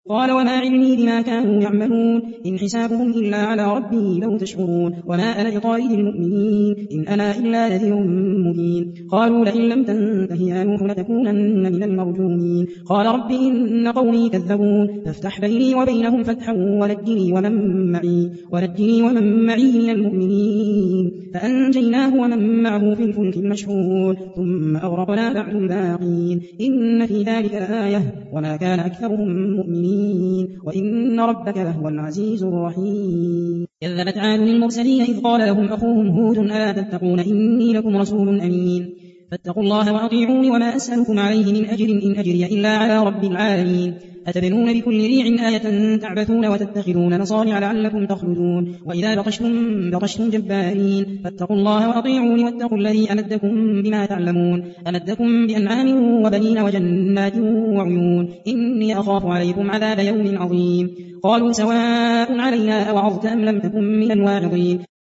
قال وما علمي بما كانوا يعملون إن حسابهم إلا على ربي لو تشعرون وما أنا بطارد المؤمنين إن أنا إلا نذير مبين قالوا لئن لم تنته يا نوح لتكونن من المرجومين قال رب إن قومي كذبون فافتح بيني وبينهم فتحا ونجني ومن معي من المؤمنين فأنجيناه ومن معه في الفلك المشحون ثم أغرقنا بعد الباقين إن في ذلك لآية وما كان أكثرهم مؤمنين وإن ربك لهو العزيز الرحيم كذبت عاد المرسلين إذ قال لهم أخوهم هود ألا تتقون إني لكم رسول أمين فاتقوا الله وأطيعوني وما أسألكم عليه من أجر إن أجري إلا على رب العالمين أتبنون بكل ريع آية تعبثون وتتخذون مصانع لعلكم تخلدون وإذا بطشتم جبارين فاتقوا الله وأطيعوني واتقوا الذي أمدكم بما تعلمون أمدكم بأنعام وبنين وجنات وعيون إني أخاف عليكم عذاب يوم عظيم قالوا سواء علينا أوعظت أم لم تكن من الواعظين